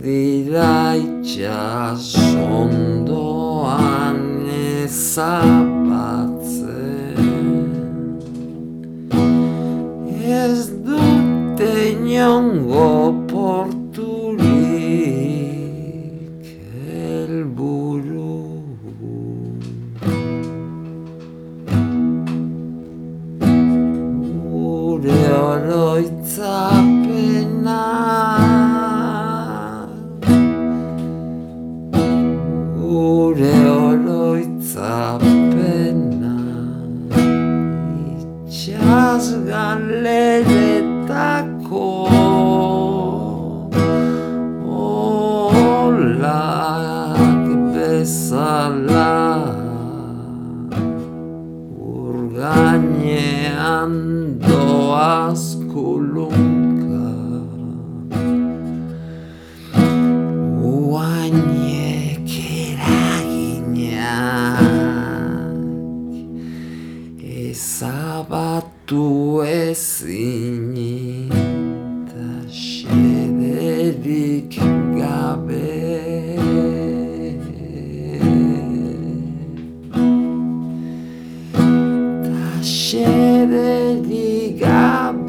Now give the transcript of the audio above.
dira itxasondoan ezabatzen, ez dute inongo porturik helburu. Gure oroitzapena, gure oroitzapena, itxas galeretako olak bezala, ur gainean doaz kulunka, uainek eraginak ezabatu ezinik ta xederik gabe. Xederik gabe.